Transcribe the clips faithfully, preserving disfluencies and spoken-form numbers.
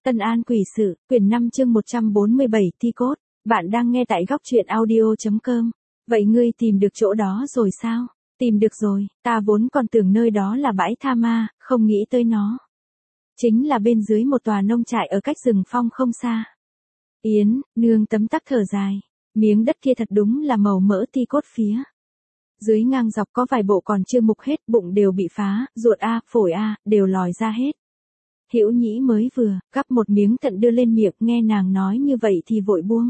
Tân An Quỷ Sự, quyển năm chương một trăm bốn mươi bảy thi cốt. Bạn đang nghe tại góc truyện audio chấm com. Vậy ngươi tìm được chỗ đó rồi sao? Tìm được rồi, ta vốn còn tưởng nơi đó là bãi tha ma, không nghĩ tới nó. Chính là bên dưới một tòa nông trại ở cách rừng phong không xa. Yến, nương tấm tắc thở dài. Miếng đất kia thật đúng là màu mỡ thi cốt phía. Dưới ngang dọc có vài bộ còn chưa mục hết, bụng đều bị phá, ruột a, phổi a, đều lòi ra hết. Hữu Nhĩ mới vừa gắp một miếng thận đưa lên miệng, nghe nàng nói như vậy thì vội buông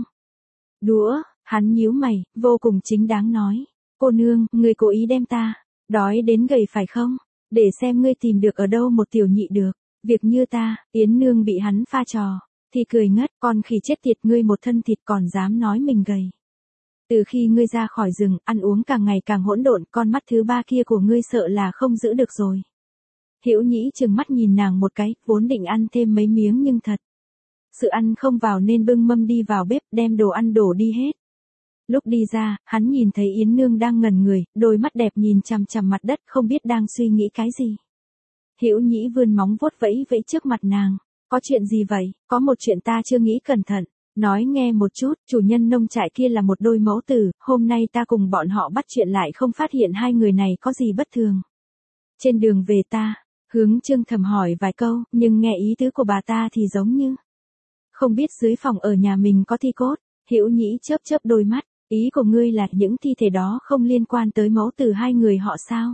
đũa, hắn nhíu mày, vô cùng chính đáng nói: "Cô nương, ngươi cố ý đem ta đói đến gầy phải không? Để xem ngươi tìm được ở đâu một tiểu nhị được, việc như ta." Yến nương bị hắn pha trò thì cười ngất: "Con khỉ chết tiệt, ngươi một thân thịt còn dám nói mình gầy. Từ khi ngươi ra khỏi rừng, ăn uống càng ngày càng hỗn độn, con mắt thứ ba kia của ngươi sợ là không giữ được rồi." Hữu Nhĩ trừng mắt nhìn nàng một cái, vốn định ăn thêm mấy miếng nhưng thật sự ăn không vào nên bưng mâm đi vào bếp, đem đồ ăn đổ đi hết. Lúc đi ra, hắn nhìn thấy Yến nương đang ngẩn người, đôi mắt đẹp nhìn chằm chằm mặt đất, không biết đang suy nghĩ cái gì. Hữu Nhĩ vươn móng vuốt vẫy vẫy trước mặt nàng: "Có chuyện gì vậy? Có một chuyện ta chưa nghĩ cẩn thận. Nói nghe một chút." Chủ nhân nông trại kia là một đôi mẫu tử, hôm nay ta cùng bọn họ bắt chuyện lại không phát hiện hai người này có gì bất thường. Trên đường về ta hướng Trương Thẩm hỏi vài câu, nhưng nghe ý tứ của bà ta thì giống như không biết dưới phòng ở nhà mình có thi cốt. Hữu Nhĩ chớp chớp đôi mắt: "Ý của ngươi là những thi thể đó không liên quan tới mẫu tử hai người họ sao?"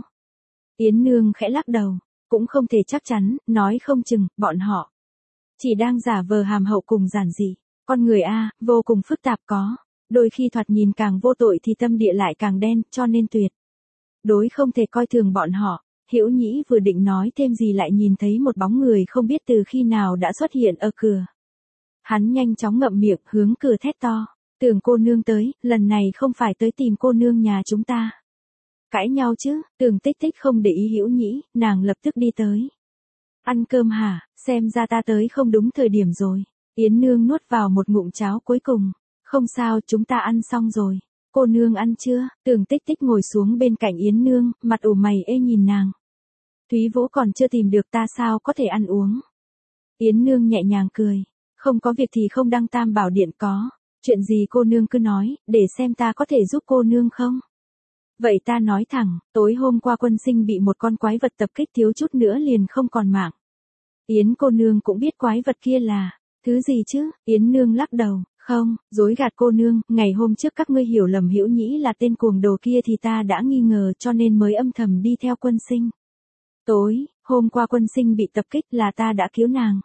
Yến nương khẽ lắc đầu: "Cũng không thể chắc chắn, nói không chừng bọn họ chỉ đang giả vờ hàm hậu cùng giản dị. Con người a, vô cùng phức tạp, có đôi khi thoạt nhìn càng vô tội thì tâm địa lại càng đen, cho nên tuyệt đối không thể coi thường bọn họ." Hữu Nhĩ vừa định nói thêm gì lại nhìn thấy một bóng người không biết từ khi nào đã xuất hiện ở cửa. Hắn nhanh chóng ngậm miệng, hướng cửa thét to: "Tưởng cô nương tới, lần này không phải tới tìm cô nương nhà chúng ta cãi nhau chứ?" Tưởng Tích Tích không để ý Hữu Nhĩ, nàng lập tức đi tới: "Ăn cơm hả? Xem ra ta tới không đúng thời điểm rồi." Yến nương nuốt vào một ngụm cháo cuối cùng: "Không sao, chúng ta ăn xong rồi. Cô nương ăn chưa?" Tưởng Tích Tích ngồi xuống bên cạnh Yến nương, mặt ủ mày ê nhìn nàng: "Thúy Vũ còn chưa tìm được, ta sao có thể ăn uống?" Yến nương nhẹ nhàng cười: "Không có việc thì không đăng tam bảo điện, có chuyện gì cô nương cứ nói, để xem ta có thể giúp cô nương không." "Vậy ta nói thẳng, tối hôm qua Quân Sinh bị một con quái vật tập kích, thiếu chút nữa liền không còn mạng." "Yến cô nương cũng biết quái vật kia là thứ gì chứ?" Yến nương lắc đầu: "Không, dối gạt cô nương, ngày hôm trước các ngươi hiểu lầm Hữu Nhĩ là tên cuồng đồ kia thì ta đã nghi ngờ, cho nên mới âm thầm đi theo Quân Sinh. Tối hôm qua Quân Sinh bị tập kích là ta đã cứu nàng.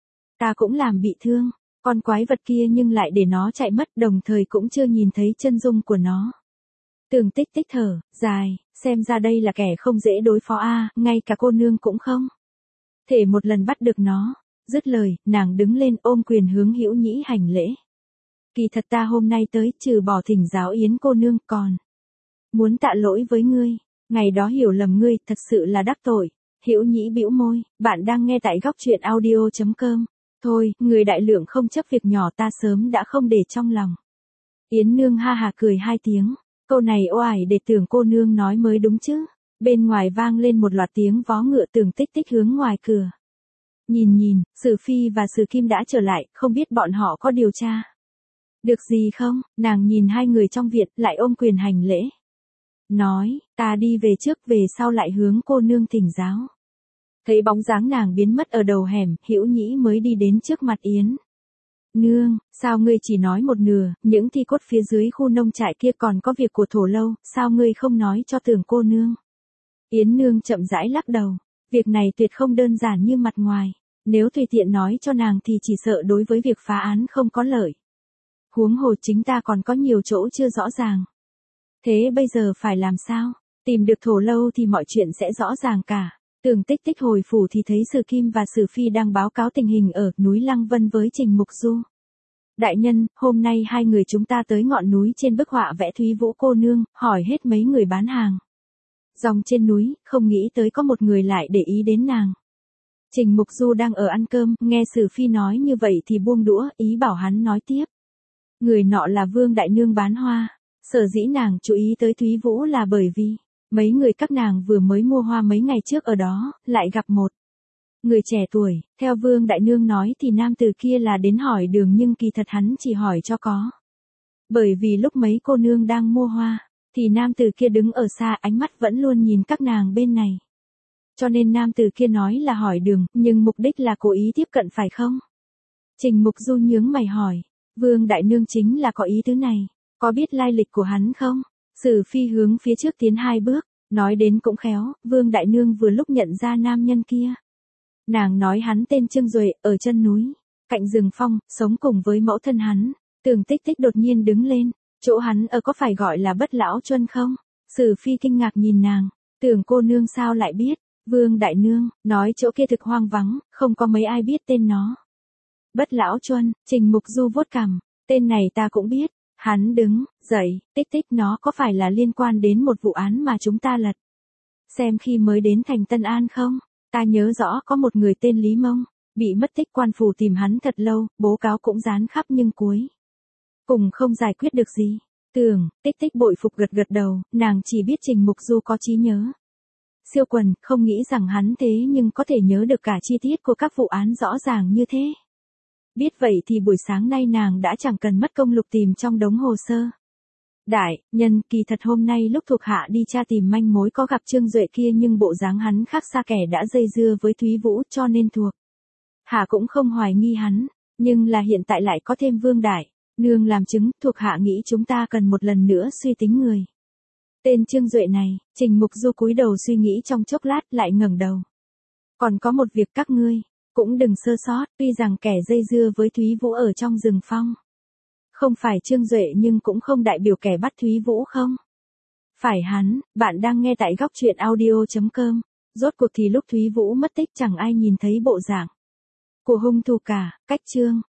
Ta cũng làm bị thương con quái vật kia nhưng lại để nó chạy mất, đồng thời cũng chưa nhìn thấy chân dung của nó." Tưởng Tích Tích thở dài: "Xem ra đây là kẻ không dễ đối phó a, ngay cả cô nương cũng không thể một lần bắt được nó." Dứt lời, nàng đứng lên ôm quyền hướng Hữu Nhĩ hành lễ: "Kỳ thật ta hôm nay tới, trừ bỏ thỉnh giáo Yến cô nương, còn muốn tạ lỗi với ngươi. Ngày đó hiểu lầm ngươi, thật sự là đắc tội." Hữu Nhĩ bĩu môi: "Bạn đang nghe tại góc truyện audio chấm com. Thôi, người đại lượng không chấp việc nhỏ, ta sớm đã không để trong lòng." Yến nương ha hà cười hai tiếng: "Câu này oải để Tưởng cô nương nói mới đúng chứ." Bên ngoài vang lên một loạt tiếng vó ngựa, Tưởng Tích Tích hướng ngoài cửa nhìn nhìn, Sử Phi và Sử Kim đã trở lại, không biết bọn họ có điều tra được gì không. Nàng nhìn hai người trong viện, lại ôm quyền hành lễ, nói: "Ta đi về trước, về sau lại hướng cô nương thỉnh giáo." Thấy bóng dáng nàng biến mất ở đầu hẻm, Hữu Nhĩ mới đi đến trước mặt Yến nương: "Sao ngươi chỉ nói một nửa, những thi cốt phía dưới khu nông trại kia còn có việc của Thổ Lâu, sao ngươi không nói cho Tưởng cô nương?" Yến nương chậm rãi lắc đầu: "Việc này tuyệt không đơn giản như mặt ngoài, nếu tùy tiện nói cho nàng thì chỉ sợ đối với việc phá án không có lợi. Huống hồ chính ta còn có nhiều chỗ chưa rõ ràng. Thế bây giờ phải làm sao? Tìm được Thổ Lâu thì mọi chuyện sẽ rõ ràng cả." Tưởng Tích Tích hồi phủ thì thấy Sử Kim và Sử Phi đang báo cáo tình hình ở núi Lăng Vân với Trình Mục Du. "Đại nhân, hôm nay hai người chúng ta tới ngọn núi trên bức họa vẽ Thúy Vũ cô nương, hỏi hết mấy người bán hàng rong trên núi, không nghĩ tới có một người lại để ý đến nàng." Trình Mục Du đang ở ăn cơm, nghe Sử Phi nói như vậy thì buông đũa, ý bảo hắn nói tiếp: "Người nọ là Vương đại nương bán hoa. Sở dĩ nàng chú ý tới Thúy Vũ là bởi vì mấy người các nàng vừa mới mua hoa mấy ngày trước ở đó, lại gặp một Người trẻ tuổi, theo Vương Đại Nương nói thì nam từ kia là đến hỏi đường nhưng kỳ thật hắn chỉ hỏi cho có. Bởi vì lúc mấy cô nương đang mua hoa, thì nam từ kia đứng ở xa ánh mắt vẫn luôn nhìn các nàng bên này. Cho nên nam từ kia nói là hỏi đường, nhưng mục đích là cố ý tiếp cận phải không? Trình Mục Du nhướng mày hỏi, Vương Đại Nương chính là có ý tứ này, có biết lai lịch của hắn không? Sử Phi hướng phía trước tiến hai bước, nói đến cũng khéo, Vương Đại Nương vừa lúc nhận ra nam nhân kia. Nàng nói hắn tên Trương Duệ, ở chân núi, cạnh rừng phong, sống cùng với mẫu thân hắn. Tưởng Tích Tích đột nhiên đứng lên, chỗ hắn ở có phải gọi là Bất Lão Chuân không? Sử Phi kinh ngạc nhìn nàng, tưởng cô nương sao lại biết? Vương Đại Nương, nói chỗ kia thực hoang vắng, không có mấy ai biết tên nó. Bất Lão Chuân, Trình Mục Du vuốt cằm, tên này ta cũng biết. Hắn đứng, dậy, Tích Tích nó có phải là liên quan đến một vụ án mà chúng ta lật? Xem khi mới đến thành Tân An không? Ta nhớ rõ có một người tên Lý Mông, bị mất tích quan phủ tìm hắn thật lâu, bố cáo cũng dán khắp nhưng cuối cùng không giải quyết được gì. Tưởng, Tích Tích bội phục gật gật đầu, nàng chỉ biết Trình Mục Du có trí nhớ siêu quần, không nghĩ rằng hắn thế nhưng có thể nhớ được cả chi tiết của các vụ án rõ ràng như thế. Biết vậy thì buổi sáng nay nàng đã chẳng cần mất công lục tìm trong đống hồ sơ. Đại, nhân, kỳ thật hôm nay lúc thuộc hạ đi tra tìm manh mối có gặp Trương Duệ kia nhưng bộ dáng hắn khác xa kẻ đã dây dưa với Thúy Vũ cho nên thuộc hạ cũng không hoài nghi hắn, nhưng là hiện tại lại có thêm Vương Đại Nương làm chứng, thuộc hạ nghĩ chúng ta cần một lần nữa suy tính người. Tên Trương Duệ này, Trình Mục Du cúi đầu suy nghĩ trong chốc lát lại ngẩng đầu. Còn có một việc các ngươi cũng đừng sơ sót, tuy rằng kẻ dây dưa với Thúy Vũ ở trong rừng phong không phải Trương Duệ nhưng cũng không đại biểu kẻ bắt Thúy Vũ không? Phải hắn, bạn đang nghe tại góc truyện audio chấm com. Rốt cuộc thì lúc Thúy Vũ mất tích chẳng ai nhìn thấy bộ dạng của hung thủ cả, cách Trương